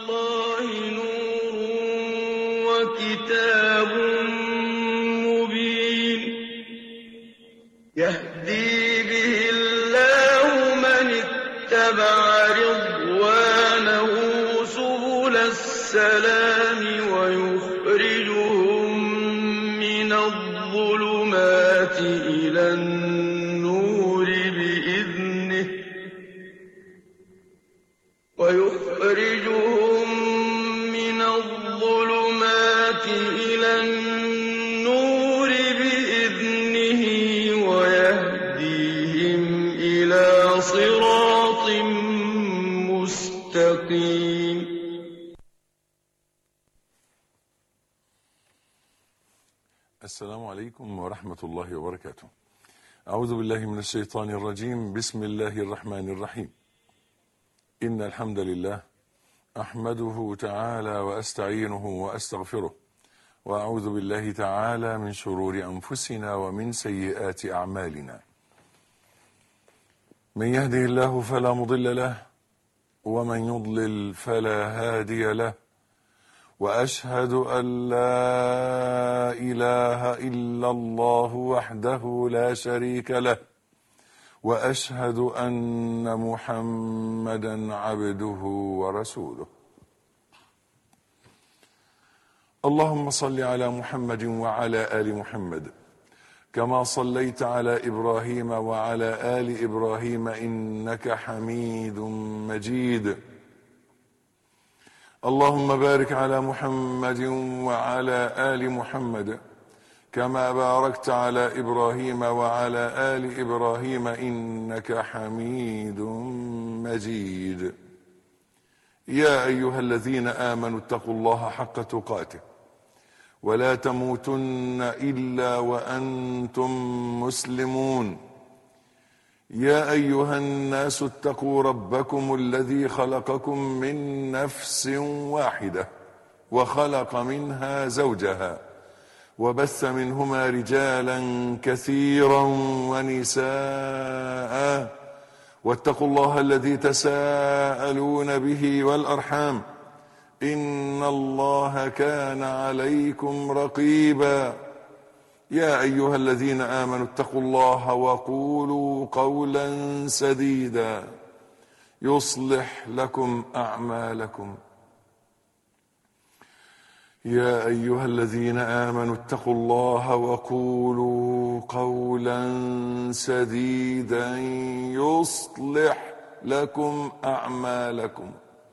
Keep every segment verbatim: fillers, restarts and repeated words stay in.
اللَّهِ نُورٌ وَكِتَابٌ مُّبِينٌ يَهْدِي بِهِ اللَّهُ مَنِ اتَّبَعَ رِضْوَانَهُ سُبُلَ السَّلَامِ وَيُخْرِجُهُم مِّنَ الظُّلُمَاتِ إِلَى النُّورِ بِإِذْنِهِ وَيُخْرِجُهُم مِّنَ الظُّلُمَاتِ إِلَى النُّورِ بِإِذْنِهِ وَيَهْدِيهِمْ إِلَىٰ صِرَاطٍ مُّسْتَقِيمٍ السلام عليكم ورحمة الله وبركاته. أعوذ بالله من الشيطان الرجيم. بسم الله الرحمن الرحيم. إن الحمد لله أحمده تعالى وأستعينه وأستغفره، وأعوذ بالله تعالى من شرور أنفسنا ومن سيئات أعمالنا. من يهده الله فلا مضل له، ومن يضلل فلا هادي له، وأشهد أن لا إله إلا الله وحده لا شريك له، وأشهد أن محمدا عبده ورسوله. اللهم صل على محمد وعلى آل محمد كما صليت على إبراهيم وعلى آل إبراهيم إنك حميد مجيد. اللهم بارك على محمد وعلى آل محمد كما باركت على إبراهيم وعلى آل إبراهيم إنك حميد مجيد. يا أيها الذين آمنوا اتقوا الله حق تقاته ولا تموتن إلا وأنتم مسلمون. يا أيها الناس اتقوا ربكم الذي خلقكم من نفس واحدة وخلق منها زوجها وبث منهما رجالا كثيرا ونساء، واتقوا الله الذي تساءلون به والأرحام إن الله كان عليكم رقيبا. يا أيها الذين آمنوا اتقوا الله وقولوا قولا سديدا يصلح لكم أعمالكم. يا أيها الذين آمنوا اتقوا الله وقولوا قولا سديدا يصلح لكم أعمالكم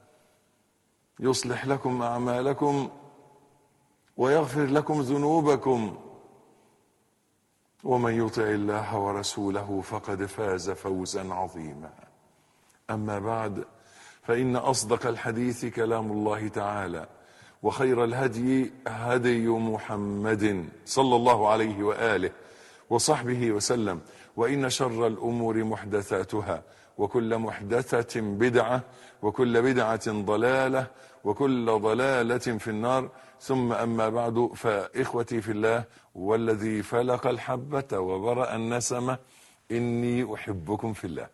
يصلح لكم أعمالكم ويغفر لكم ذنوبكم، ومن يطع الله ورسوله فقد فاز فوزا عظيما. أما بعد، فإن أصدق الحديث كلام الله تعالى، وخير الهدي هدي محمد صلى الله عليه وآله وصحبه وسلم، وإن شر الأمور محدثاتها، وكل محدثة بدعة، وكل بدعة ضلالة، وكل ضلالة في النار. ثم أما بعد، فإخوتي في الله والذي فلق الحبة وبرأ النسمة، إني أحبكم في الله،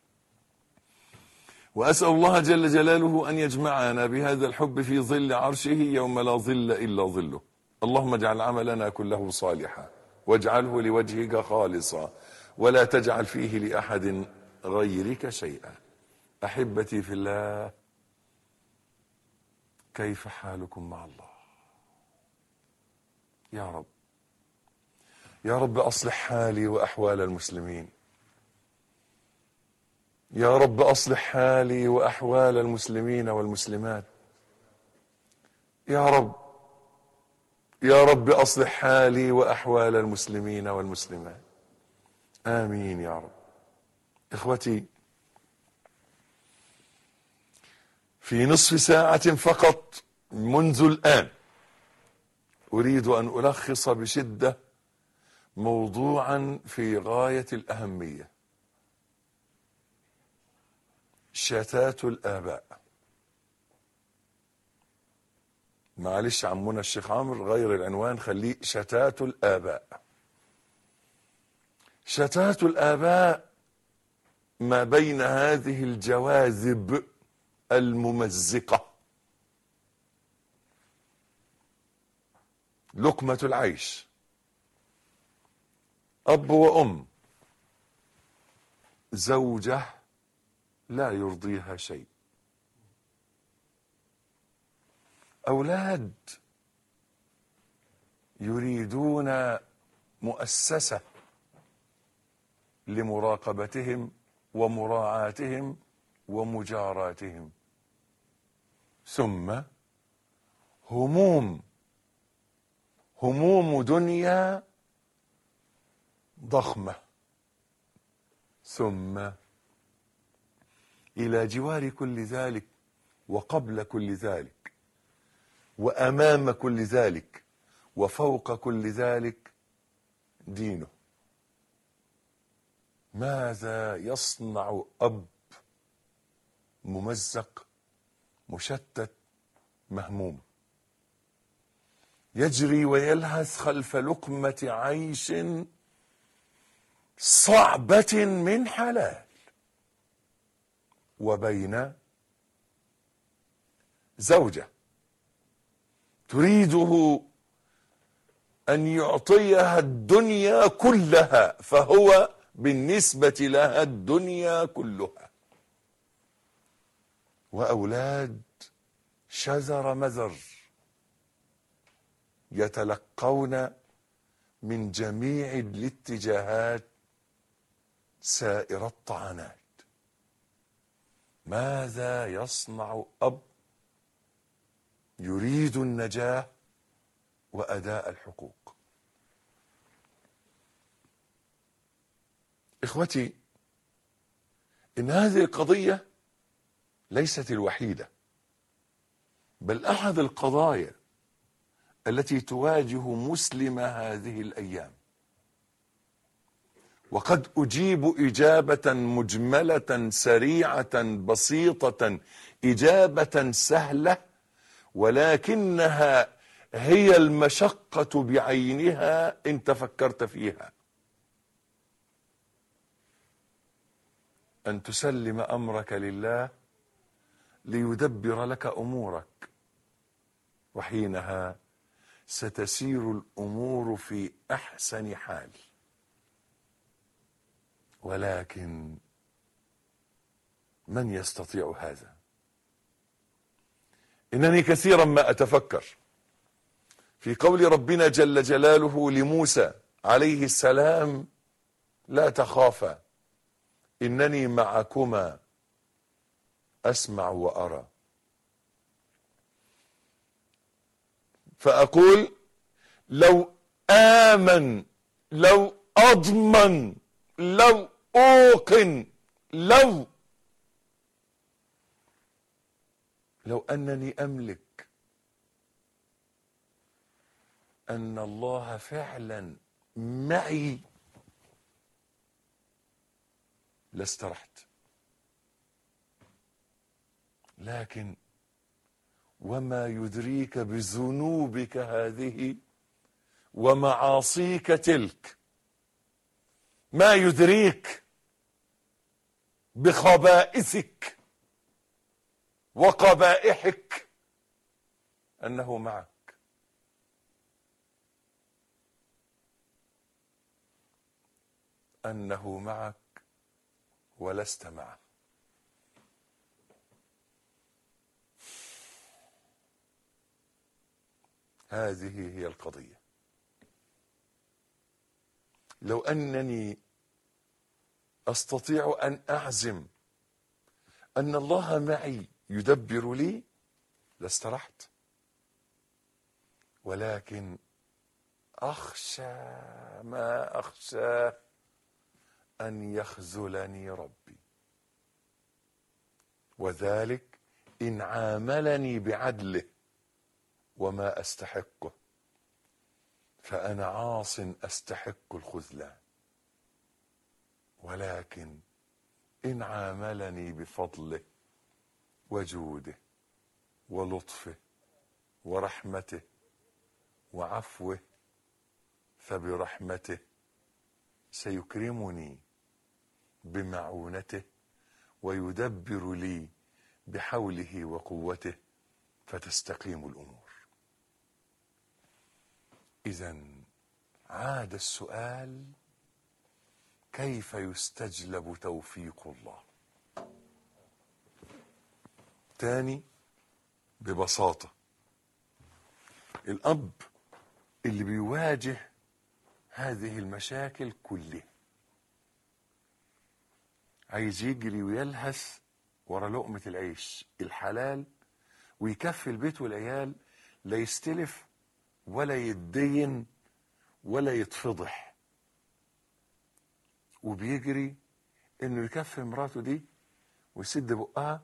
وأسأل الله جل جلاله أن يجمعنا بهذا الحب في ظل عرشه يوم لا ظل إلا ظله. اللهم اجعل عملنا كله صالحا، واجعله لوجهك خالصا، ولا تجعل فيه لأحد غيرك شيئا. أحبتي في الله، كيف حالكم مع الله؟ يا رب يا رب أصلح حالي وأحوال المسلمين. يا رب أصلح حالي وأحوال المسلمين والمسلمات. يا رب يا رب أصلح حالي وأحوال المسلمين والمسلمات. آمين يا رب. إخوتي، في نصف ساعة فقط منذ الآن أريد أن ألخص بشدة موضوعا في غاية الأهمية: شتات الآباء. معلش عمنا الشيخ عمرو، غير العنوان، خليه شتات الآباء. شتات الآباء ما بين هذه الجواذب الممزقة لقمة العيش، أب وأم، زوجة لا يرضيها شيء، أولاد يريدون مؤسسة لمراقبتهم ومراعاتهم ومجاراتهم، ثم هموم هموم دنيا ضخمة، ثم إلى جوار كل ذلك وقبل كل ذلك وأمام كل ذلك وفوق كل ذلك دينه. ماذا يصنع أب ممزق مشتت مهموم يجري ويلهث خلف لقمة عيش صعبة من حلال، وبين زوجة تريده أن يعطيها الدنيا كلها، فهو بالنسبة لها الدنيا كلها، وأولاد شذر مذر يتلقون من جميع الاتجاهات سائر الطعنات. ماذا يصنع أب يريد النجاة وأداء الحقوق؟ إخوتي، إن هذه القضية ليست الوحيدة، بل أحد القضايا التي تواجه مسلم هذه الأيام. وقد أجيب إجابة مجملة سريعة بسيطة، إجابة سهلة، ولكنها هي المشقة بعينها إن تفكرت فيها. أن تسلم أمرك لله ليدبر لك أمورك، وحينها ستسير الأمور في أحسن حال. ولكن من يستطيع هذا؟ إنني كثيرا ما أتفكر في قول ربنا جل جلاله لموسى عليه السلام: لا تخافا إنني معكما أسمع وأرى. فأقول لو آمن، لو أضمن، لو أوقن، لو لو أنني أملك أن الله فعلا معي لاسترحت. لكن وما يدريك بذنوبك هذه ومعاصيك تلك؟ ما يدريك بخبائثك وقبائحك أنه معك؟ أنه معك ولست معه. هذه هي القضية. لو أنني أستطيع أن أعزم أن الله معي يدبر لي لاسترحت، ولكن أخشى ما أخشى أن يخذلني ربي، وذلك إن عاملني بعدله وما أستحقه، فأنا عاص أستحق الخذلان. ولكن إن عاملني بفضله وجوده ولطفه ورحمته وعفوه، فبرحمته سيكرمني بمعونته ويدبر لي بحوله وقوته، فتستقيم الأمور. إذن عاد السؤال: كيف يستجلب توفيق الله؟ تاني ببساطة، الأب اللي بيواجه هذه المشاكل كلها عايز يجري ويلهث ورا لقمة العيش الحلال ويكفي البيت والعيال، لا يستلف ولا يتدين ولا يتفضح، وبيجري انه يكفي مراته دي ويسد بقها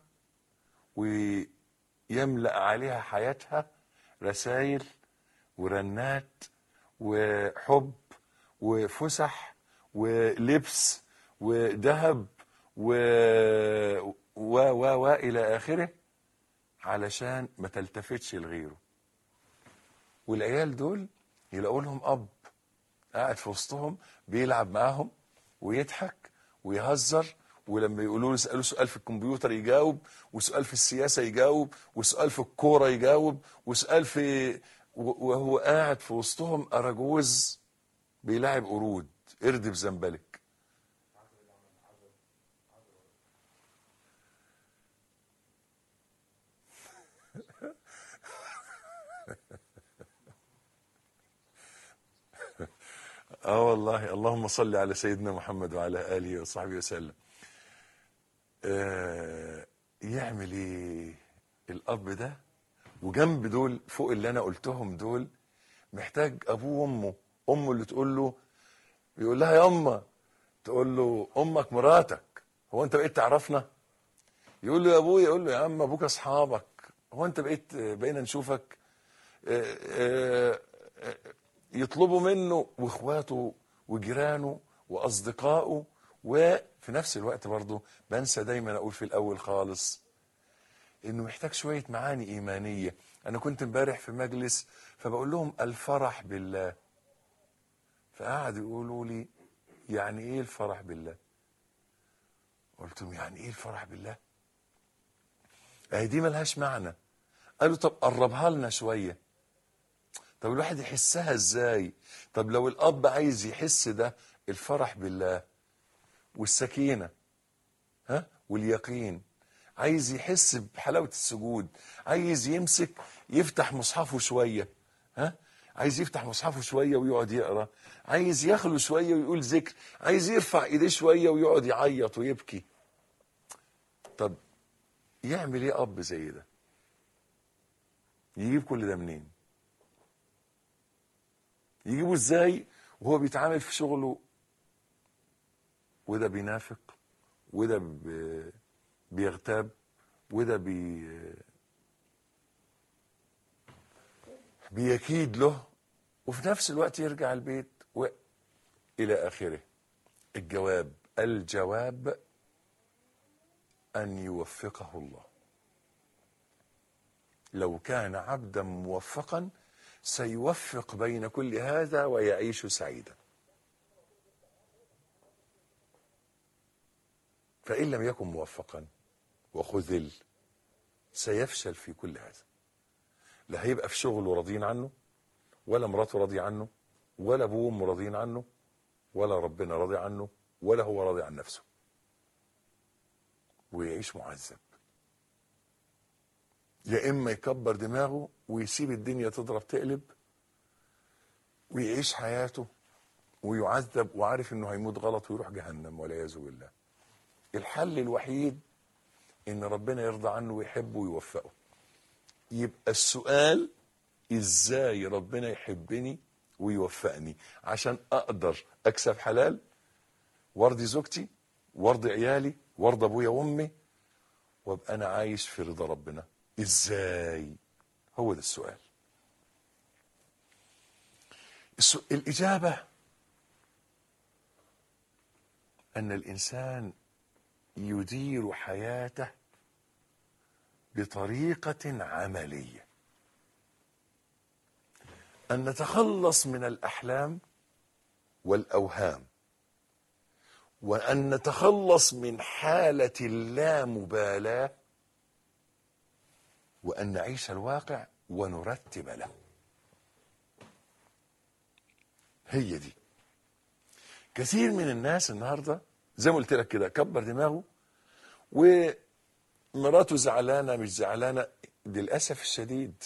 ويملأ عليها حياتها رسائل ورنات وحب وفسح ولبس وذهب و و و و الى اخره، علشان ما تلتفتش لغيره. والعيال دول يلاقوا لهم اب قاعد في وسطهم بيلعب معاهم ويضحك ويهزر، ولما يقولوا له يسالوا سؤال في الكمبيوتر يجاوب، وسؤال في السياسه يجاوب، وسؤال في الكوره يجاوب، وسؤال في، وهو قاعد في وسطهم اراجوز بيلاعب قرود، قرد بزنبلك. اه والله، اللهم صل على سيدنا محمد وعلى اله وصحبه وسلم. آه يعمل ايه الاب ده؟ وجنب دول فوق اللي انا قلتهم دول محتاج ابوه وامه. امه اللي تقول له، يقول لها يا امه، تقول له امك مراتك، هو انت بقيت تعرفنا؟ يقول له يا ابويا، يقول له يا عم ابوك اصحابك، هو انت بقيت بقينا نشوفك؟ آه آه آه يطلبوا منه واخواته وجيرانه واصدقائه. وفي نفس الوقت برضه بنسى دايما اقول في الاول خالص انه محتاج شويه معاني ايمانيه. انا كنت امبارح في مجلس فبقول لهم الفرح بالله، فقعدوا يقولوا لي يعني ايه الفرح بالله؟ قلت لهم يعني ايه الفرح بالله؟ اهي دي ملهاش معنى. قالوا طب قربها لنا شويه. طب الواحد يحسها ازاي؟ طب لو الاب عايز يحس ده الفرح بالله والسكينه ها واليقين، عايز يحس بحلاوه السجود، عايز يمسك يفتح مصحفه شويه، ها عايز يفتح مصحفه شويه ويقعد يقرا، عايز يخلو شويه ويقول ذكر، عايز يرفع ايديه شويه ويقعد يعيط ويبكي. طب يعمل ايه اب زي ده؟ يجيب كل ده منين؟ يجيبه ازاي وهو بيتعامل في شغله وده بينافق وده بيغتاب وده بي بيكيد له، وفي نفس الوقت يرجع البيت والى اخره؟ الجواب الجواب ان يوفقه الله. لو كان عبدا موفقا سيوفق بين كل هذا ويعيش سعيدا. فإن لم يكن موفقا وخذل سيفشل في كل هذا. لا هيبقى في شغله راضين عنه، ولا مراته راضي عنه، ولا ابوه وامه راضيين عنه، ولا ربنا راضي عنه، ولا هو راضي عن نفسه، ويعيش معذب. يا اما يكبر دماغه ويسيب الدنيا تضرب تقلب ويعيش حياته ويعذب وعارف انه هيموت غلط ويروح جهنم والعياذ بالله. الحل الوحيد ان ربنا يرضى عنه ويحبه ويوفقه. يبقى السؤال ازاي ربنا يحبني ويوفقني عشان اقدر اكسب حلال وارضي زوجتي وارضي عيالي وارضي ابويا وامي وابقى انا عايش في رضا ربنا. ازاي؟ هو ده السؤال. الاجابه ان الانسان يدير حياته بطريقه عمليه، ان نتخلص من الاحلام والاوهام، وان نتخلص من حاله اللامبالاه، وان نعيش الواقع ونرتب له. هي دي. كثير من الناس النهارده زي ما قلت لك كده كبر دماغه، ومراته زعلانه مش زعلانه. للاسف الشديد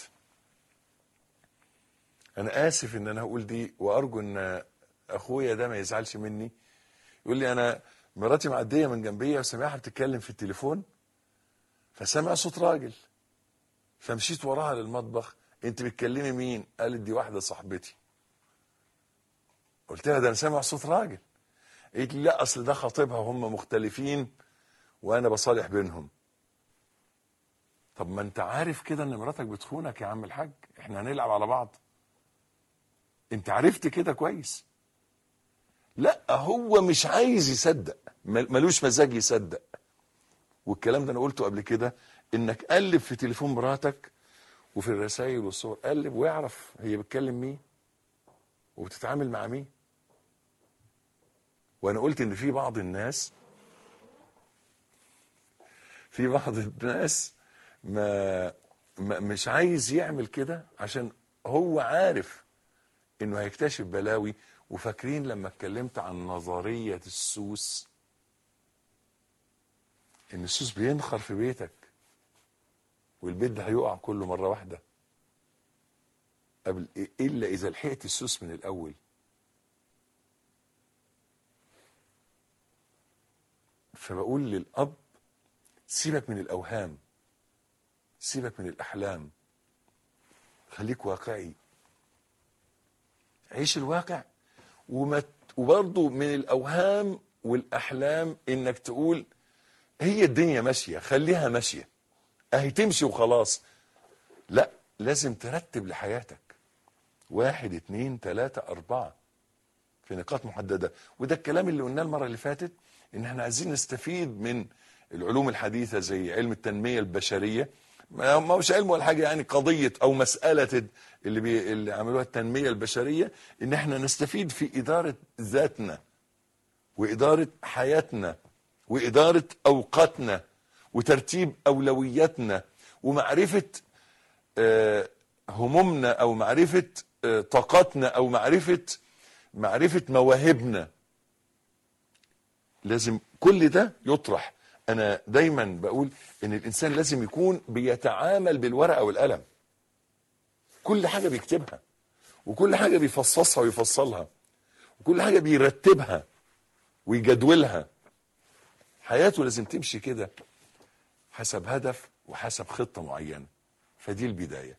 انا اسف ان انا هقول دي، وارجو ان اخويا ده ما يزعلش مني. يقول لي انا مراتي معديه من جنبيه وسامعها بتتكلم في التليفون، فسمع صوت راجل، فمشيت وراها للمطبخ. انت بتكلمي مين؟ قالت دي واحده صاحبتي. قلت لها ده انا سامع صوت راجل. قالت لي لا اصل ده خطيبها وهم مختلفين وانا بصالح بينهم. طب ما انت عارف كده ان مراتك بتخونك يا عم الحاج، احنا هنلعب على بعض؟ انت عرفت كده كويس. لا هو مش عايز يصدق، ملوش مزاج يصدق. والكلام ده انا قلته قبل كده، انك قلب في تليفون مراتك وفي الرسائل والصور، قلب واعرف هي بتكلم مين وبتتعامل مع مين. وانا قلت ان في بعض الناس في بعض الناس ما, ما مش عايز يعمل كده عشان هو عارف انه هيكتشف بلاوي. وفاكرين لما اتكلمت عن نظرية السوس، ان السوس بينخر في بيتك والبيت ده هيقع كله مرة واحدة، قبل الا اذا لحقت السوس من الاول. فبقول للاب سيبك من الاوهام، سيبك من الاحلام، خليك واقعي، عيش الواقع. وما وبرضه من الاوهام والاحلام انك تقول هي الدنيا ماشيه خليها ماشيه اهي تمشي وخلاص. لا، لازم ترتب لحياتك واحد اتنين تلاته اربعه في نقاط محدده. وده الكلام اللي قلناه المره اللي فاتت، ان احنا عايزين نستفيد من العلوم الحديثه زي علم التنميه البشريه. ما هوش علم ولا حاجه، يعني قضيه او مساله اللي بي اللي عملوها التنميه البشريه، ان احنا نستفيد في اداره ذاتنا واداره حياتنا واداره اوقاتنا وترتيب اولوياتنا ومعرفه آه همومنا او معرفه آه طاقاتنا او معرفه معرفه مواهبنا. لازم كل ده يطرح. انا دايما بقول ان الانسان لازم يكون بيتعامل بالورقه والقلم، كل حاجه بيكتبها وكل حاجه بيفصصها ويفصلها وكل حاجه بيرتبها ويجدولها. حياته لازم تمشي كده حسب هدف وحسب خطه معينه. فدي البدايه.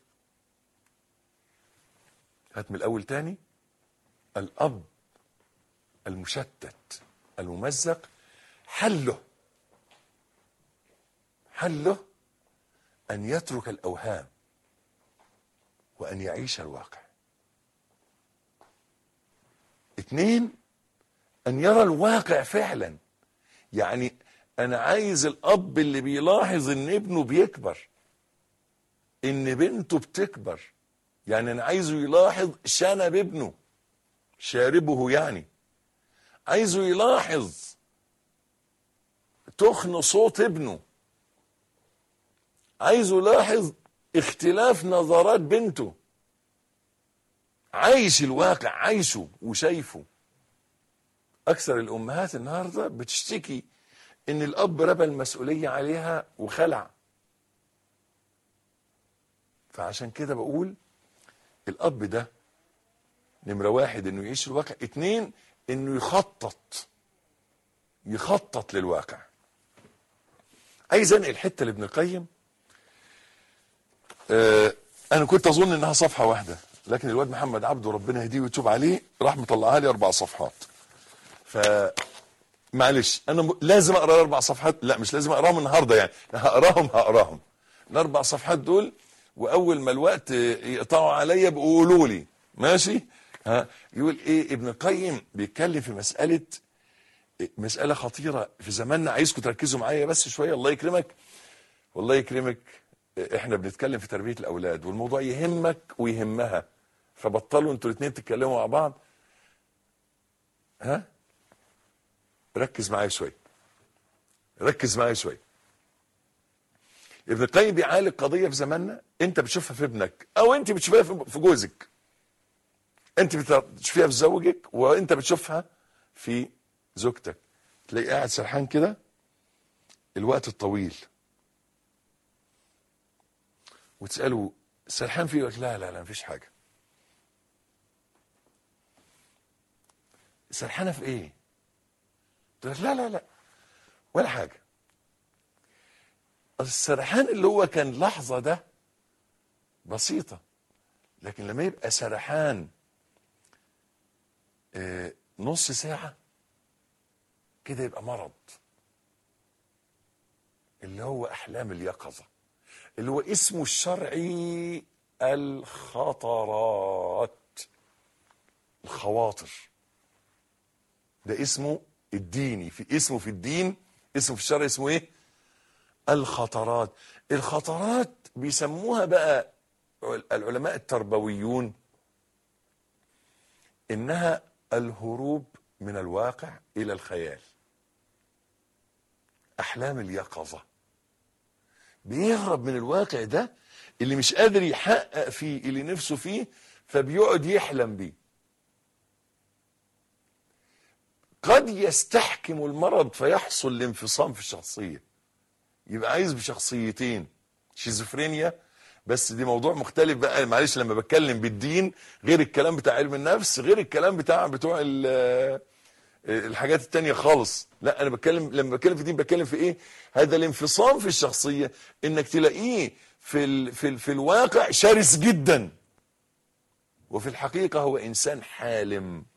هات من الاول تاني. الاب المشتت الممزق حله حله أن يترك الأوهام وأن يعيش الواقع. اتنين، أن يرى الواقع فعلا. يعني أنا عايز الأب اللي بيلاحظ إن ابنه بيكبر، إن بنته بتكبر. يعني أنا عايزه يلاحظ شنب ابنه، شاربه يعني. عايزه يلاحظ تخن صوت ابنه. عايزه يلاحظ اختلاف نظرات بنته. عايش الواقع، عايشه وشايفه. اكثر الامهات النهارده بتشتكي ان الاب رمى المسؤوليه عليها وخلع. فعشان كده بقول الاب ده نمره واحد انه يعيش الواقع، اتنين انه يخطط يخطط للواقع. عايز انقل حته لابن القيم. آه انا كنت اظن انها صفحه واحده، لكن الواد محمد عبده ربنا يهديه ويتوب عليه راح مطلعها لي اربع صفحات. ف معلش انا م... لازم اقرا الاربع صفحات. لا مش لازم اقراهم النهارده، يعني هقراهم هقراهم الاربع صفحات دول، واول ما الوقت يقطعوا عليا بقولوا لي ماشي. ها يقول ايه ابن القيم؟ بيتكلم في مساله مساله خطيره في زماننا. عايزكم تركزوا معايا بس شويه. الله يكرمك والله يكرمك. احنا بنتكلم في تربيه الاولاد والموضوع يهمك ويهمها، فبطلوا انتوا الاثنين تتكلموا مع بعض. ها ركز معايا شويه، ركز معايا شويه. ابن القيم بيعالج قضيه في زماننا انت بتشوفها في ابنك او انت بتشوفها في جوزك. انت بتشوفيها في زوجك وانت بتشوفها في زوجتك. تلاقي قاعد سرحان كده الوقت الطويل، وتسأله سرحان فيه؟ يقول لك لا لا لا مفيش حاجة. سرحانة في ايه؟ تقول لك لا لا لا ولا حاجة. السرحان اللي هو كان لحظة ده بسيطة، لكن لما يبقى سرحان اه نص ساعة كده يبقى مرض، اللي هو أحلام اليقظة، اللي هو اسمه الشرعي الخطرات، الخواطر. ده اسمه الديني، في اسمه في الدين، اسمه في الشرع اسمه ايه؟ الخطرات. الخطرات بيسموها بقى العلماء التربويون انها الهروب من الواقع الى الخيال. احلام اليقظة، بيهرب من الواقع ده اللي مش قادر يحقق فيه اللي نفسه فيه، فبيقعد يحلم بيه. قد يستحكم المرض فيحصل الانفصام في الشخصية، يبقى عايز بشخصيتين، شيزوفرينيا. بس دي موضوع مختلف بقى، معلش لما بتكلم بالدين غير الكلام بتاع علم النفس، غير الكلام بتاع بتوع الحاجات التانية خالص. لا انا بتكلم، لما بتكلم في الدين بتكلم في ايه؟ هذا الانفصام في الشخصية، انك تلاقيه في ال في ال في الواقع شرس جدا، وفي الحقيقة هو انسان حالم.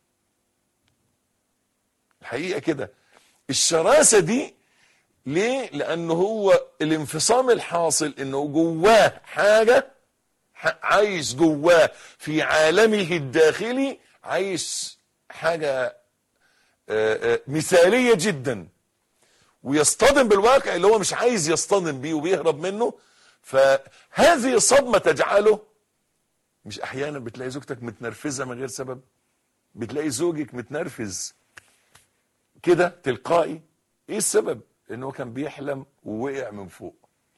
الحقيقة كده. الشراسة دي ليه؟ لانه هو الانفصام الحاصل انه جواه حاجة، عايش جواه في عالمه الداخلي، عايش حاجة مثالية جدا، ويصطدم بالواقع اللي هو مش عايز يصطدم بيه وبيهرب منه. فهذه الصدمة تجعله، مش احيانا بتلاقي زوجتك متنرفزة من غير سبب؟ بتلاقي زوجك متنرفز كده تلقائي، ايه السبب؟ انه كان بيحلم ووقع من فوق،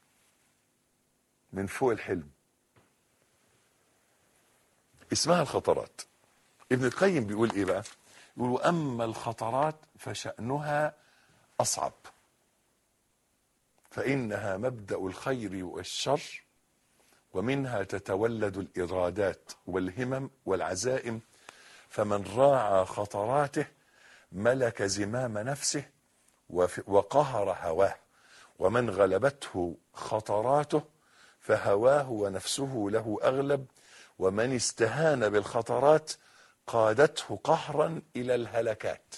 من فوق الحلم. اسمها الخطرات. ابن القيم بيقول ايه بقى؟ يقول واما الخطرات فشأنها اصعب، فانها مبدأ الخير والشر، ومنها تتولد الارادات والهمم والعزائم، فمن راعى خطراته ملك زمام نفسه وقهر هواه، ومن غلبته خطراته فهواه ونفسه له أغلب، ومن استهان بالخطرات قادته قهرا إلى الهلكات.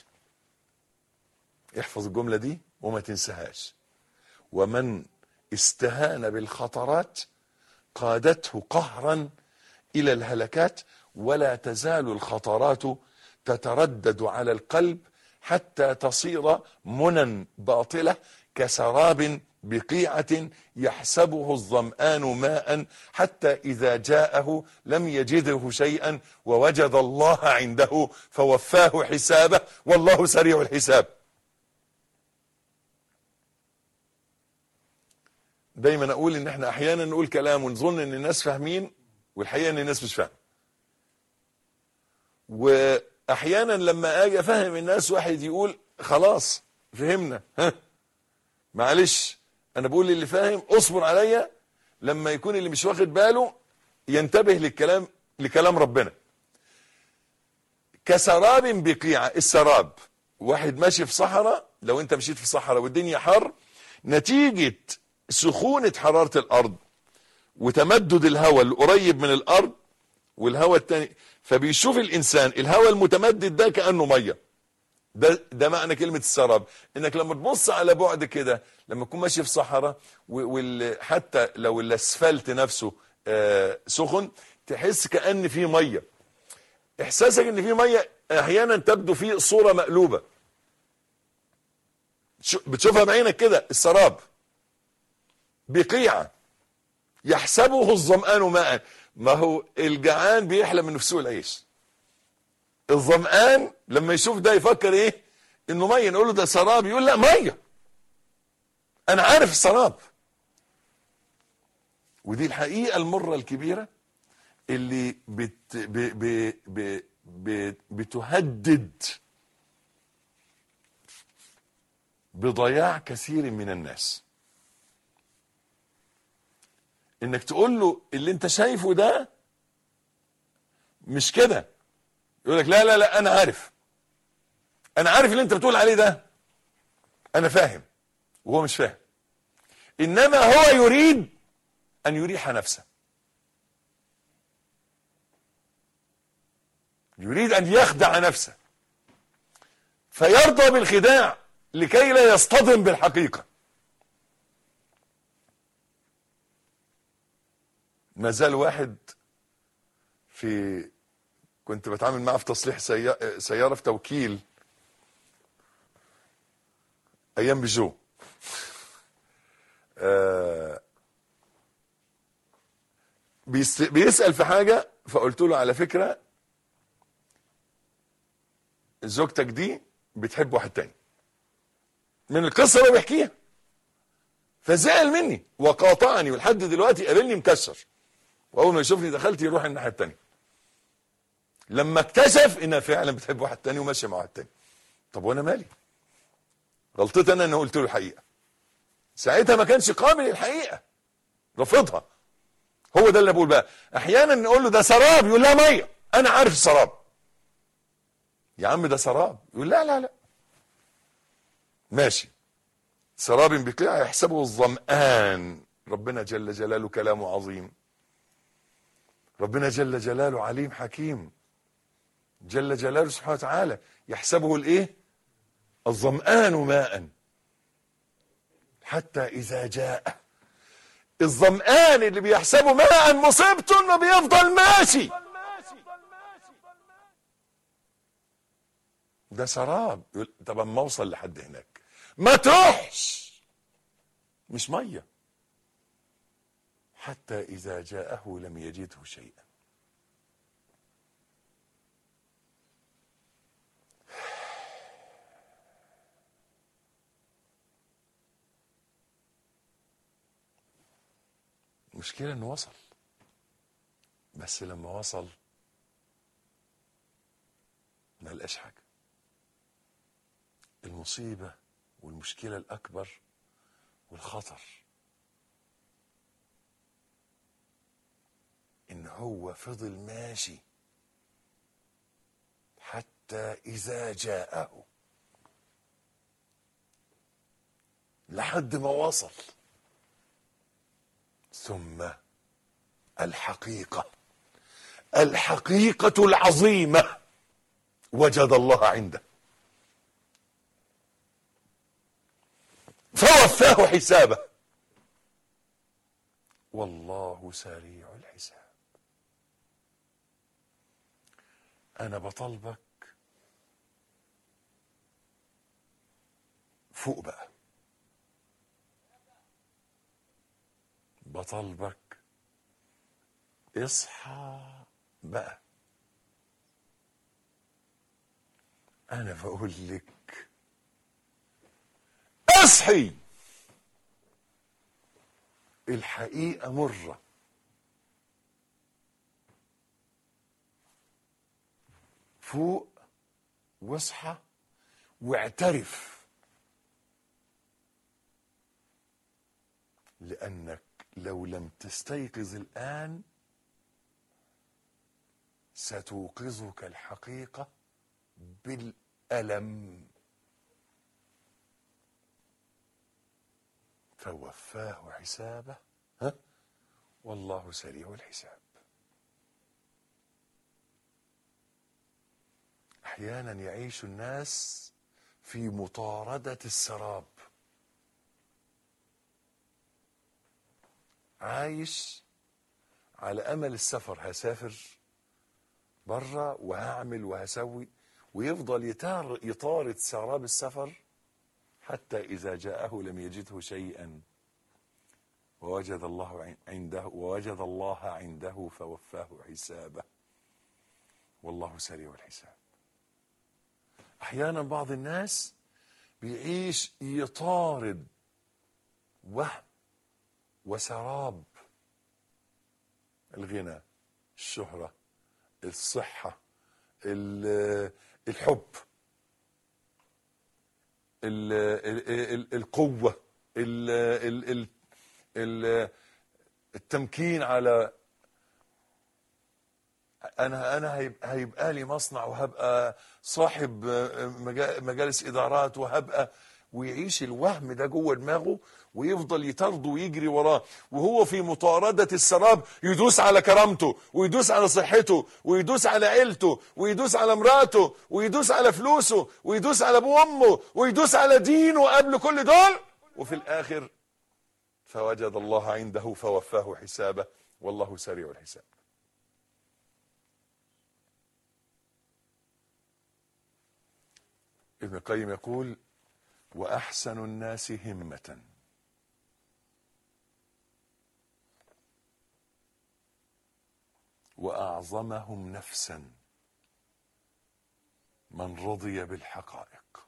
احفظ الجملة دي وما تنساهاش. ومن استهان بالخطرات قادته قهرا إلى الهلكات، ولا تزال الخطرات تتردد على القلب حتى تصير منى باطلة كسراب بقيعة يحسبه الظمآن ماء، حتى إذا جاءه لم يجده شيئا ووجد الله عنده فوفاه حسابه والله سريع الحساب. دايما أقول إن احنا أحيانا نقول كلام ونظن إن الناس فاهمين، والحقيقة إن الناس مش فاهمة. وأحيانا لما أجي أفهم الناس واحد يقول خلاص فهمنا، ها معلش انا بقول للي فاهم اصبر عليا، لما يكون اللي مش واخد باله ينتبه للكلام، لكلام ربنا. كسراب بقيعة، السراب واحد ماشي في صحراء، لو انت مشيت في صحراء والدنيا حر، نتيجة سخونة حرارة الارض وتمدد الهواء القريب من الارض والهواء التاني، فبيشوف الانسان الهواء المتمدد ده كأنه مية. ده ده معنى كلمة السراب، انك لما تبص على بعد كده، لما تكون ماشي في صحراء وحتى لو الاسفلت نفسه آه سخن، تحس كأن فيه مية. احساسك ان فيه مية احيانا تبدو فيه صورة مقلوبة، بتشوفها بعينك كده. السراب بقيعة يحسبه الظمآن ماء، ما هو الجعان بيحلم انه في سوق العيش، الظمآن لما يشوف ده يفكر ايه؟ انه ميه. نقول له ده سراب، يقول لا ميه، انا عارف السراب. ودي الحقيقة المرة الكبيرة اللي بت ب ب ب ب بتهدد بضياع كثير من الناس. انك تقول له اللي انت شايفه ده مش كده، يقول لك لا لا لا انا عارف، انا عارف اللي انت بتقول عليه ده، انا فاهم، وهو مش فاهم. انما هو يريد ان يريح نفسه، يريد ان يخدع نفسه، فيرضى بالخداع لكي لا يصطدم بالحقيقة. ما زال واحد في كنت بتعامل معه في تصليح سيارة في توكيل ايام بيجو، آه بيسأل في حاجة، فقلت له على فكرة زوجتك دي بتحب واحد تاني، من القصة اللي بيحكيها. فزعل مني وقاطعني، ولحد دلوقتي قابلني مكسر، واول ما يشوفني دخلت يروح الناحية التانية، لما اكتشف انها فعلا بتحب واحد تاني وماشيه مع واحد تاني. طب وانا مالي؟ غلطتي انا ان قلت له الحقيقه. ساعتها ما كانش قابل الحقيقه، رفضها. هو ده اللي بقول بقى، احيانا نقول له ده سراب، يقول لا ميه، انا عارف السراب. يا عم ده سراب، يقول لا لا لا ماشي. سراب بقيع يحسبه الظمآن. ربنا جل جلاله كلامه عظيم، ربنا جل جلاله عليم حكيم، جل جلاله سبحانه وتعالى يحسبه الايه؟ الظمآن ماء حتى اذا جاء. الظمآن اللي بيحسبه ماء مصيبته انه بيفضل ماشي، ده سراب. يقول طب اما اوصل لحد هناك ما تروحش، مش ميه. حتى اذا جاءه لم يجده شيئا. المشكلة انه وصل، بس لما وصل ما لقاش حاجة. المصيبة والمشكلة الأكبر والخطر إن هو فضل ماشي حتى إذا جاءه، لحد ما وصل. ثم الحقيقة، الحقيقة العظيمة، وجد الله عنده فوفاه حسابه، والله سريع الحساب. أنا بطلبك فوق بقى، بطلبك اصحى بقى. أنا بقول لك اصحي، الحقيقة مرة. فوق واصحى واعترف، لأنك لو لم تستيقظ الآن ستوقظك الحقيقة بالألم. فوفاه حسابه، ها، والله سريع الحساب. أحيانا يعيش الناس في مطاردة السراب، عايش على أمل السفر، هسافر برا وهعمل وهسوي، ويفضل يتار يطارد سراب السفر حتى إذا جاءه لم يجده شيئا، ووجد الله عنده ووجد الله عنده فوفاه حسابه، والله سريع الحساب. أحيانا بعض الناس بيعيش يطارد وهم وسراب الغنى الشهرة، الصحة، الحب، القوة، التمكين على انا انا هيبقى لي مصنع وهبقى صاحب مجالس ادارات وهبقى، ويعيش الوهم ده جوه دماغه ويفضل يطرد ويجري وراه، وهو في مطاردة السراب يدوس على كرامته ويدوس على صحته ويدوس على عيلته ويدوس على مراته ويدوس على فلوسه ويدوس على ابوه وامه ويدوس على دينه قبل كل دول، وفي الاخر فوجد الله عنده فوفاه حسابه والله سريع الحساب. ابن القيم يقول: وأحسن الناس همة وأعظمهم نفسا من رضي بالحقائق،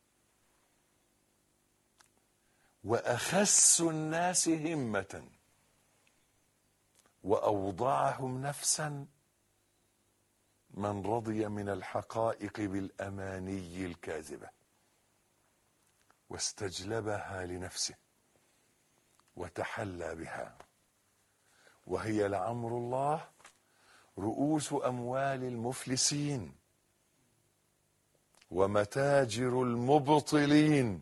وأخس الناس همة وأوضعهم نفسا من رضي من الحقائق بالأماني الكاذبة واستجلبها لنفسه وتحلى بها، وهي لعمر الله رؤوس أموال المفلسين ومتاجر المبطلين.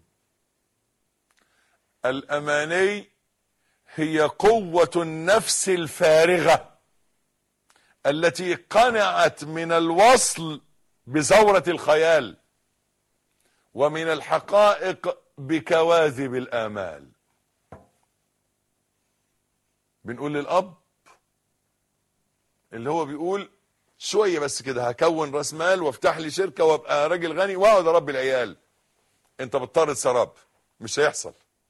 الأماني هي قوة النفس الفارغة التي قنعت من الوصل بزورة الخيال ومن الحقائق بكواذب الآمال. بنقول للأب اللي هو بيقول شوية بس كده هكون راس مال وافتح لي شركة وابقى راجل غني واقعد اربي العيال، انت بتطرد سراب، مش هيحصل.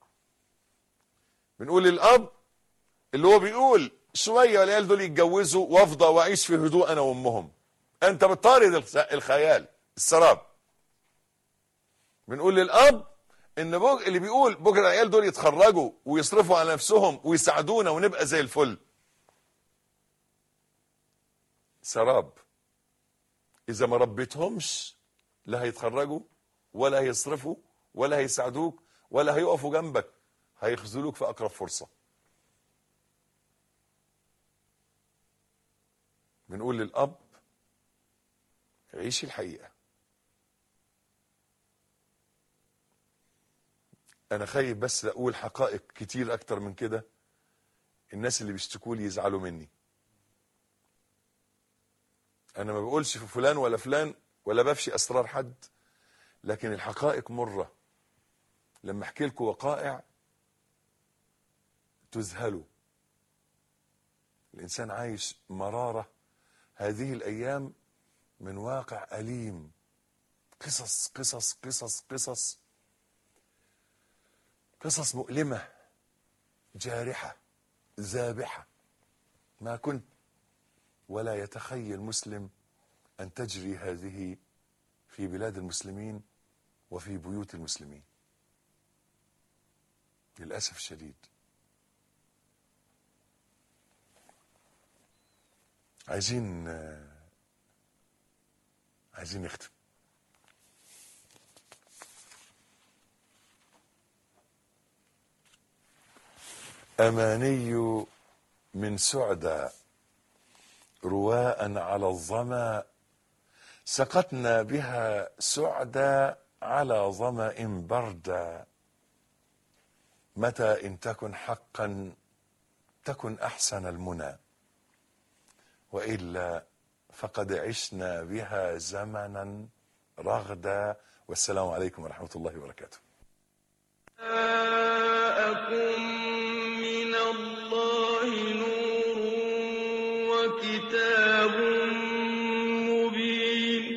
بنقول للأب اللي هو بيقول شوية والعيال دول يتجوزوا وافضى واعيش في هدوء انا وامهم، انت بتطارد الخيال السراب. بنقول للأب ان بوج اللي بيقول بكره العيال دول يتخرجوا ويصرفوا على نفسهم ويساعدونا ونبقى زي الفل، سراب. اذا ما ربيتهمش لا هيتخرجوا ولا هيصرفوا ولا هيساعدوك ولا هيقفوا جنبك، هيخذلوك في اقرب فرصة. بنقول للأب عيش الحقيقة. انا خايف بس اقول حقائق كتير اكتر من كده الناس اللي بيشتكوا لي يزعلوا مني. انا ما بقولش في فلان ولا فلان ولا بفشي اسرار حد، لكن الحقائق مرة. لما احكي لكم وقائع تذهلوا. الانسان عايش مرارة هذه الايام من واقع أليم، قصص قصص قصص قصص قصص مؤلمة جارحة ذابحة، ما كنت ولا يتخيل مسلم أن تجري هذه في بلاد المسلمين وفي بيوت المسلمين للأسف الشديد. عايزين عايزين نختم. أماني من سعدى رواء على الظما، سقتنا بها سعدى على ظمأ بردا، متى إن تكن حقا تكن أحسن المنى، وإلا فقد عشنا بها زمنا رغدا. والسلام عليكم ورحمة الله وبركاته. جاءكم من الله نور وكتاب مبين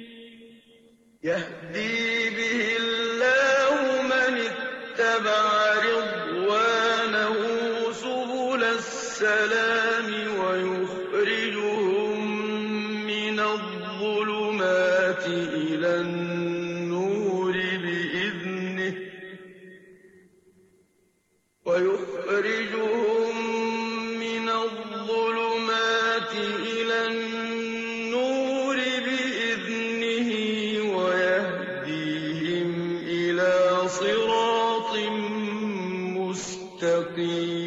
يهدي به الله من اتبع رضوانه سبل السلام ويخرجهم من الظلمات إلى النور بإذنه ويخرجهم من الظلمات إِلَى النُّورِ بِإِذْنِهِ وَيَهْدِيهِمْ إِلَىٰ صِرَاطٍ مُّسْتَقِيمٍ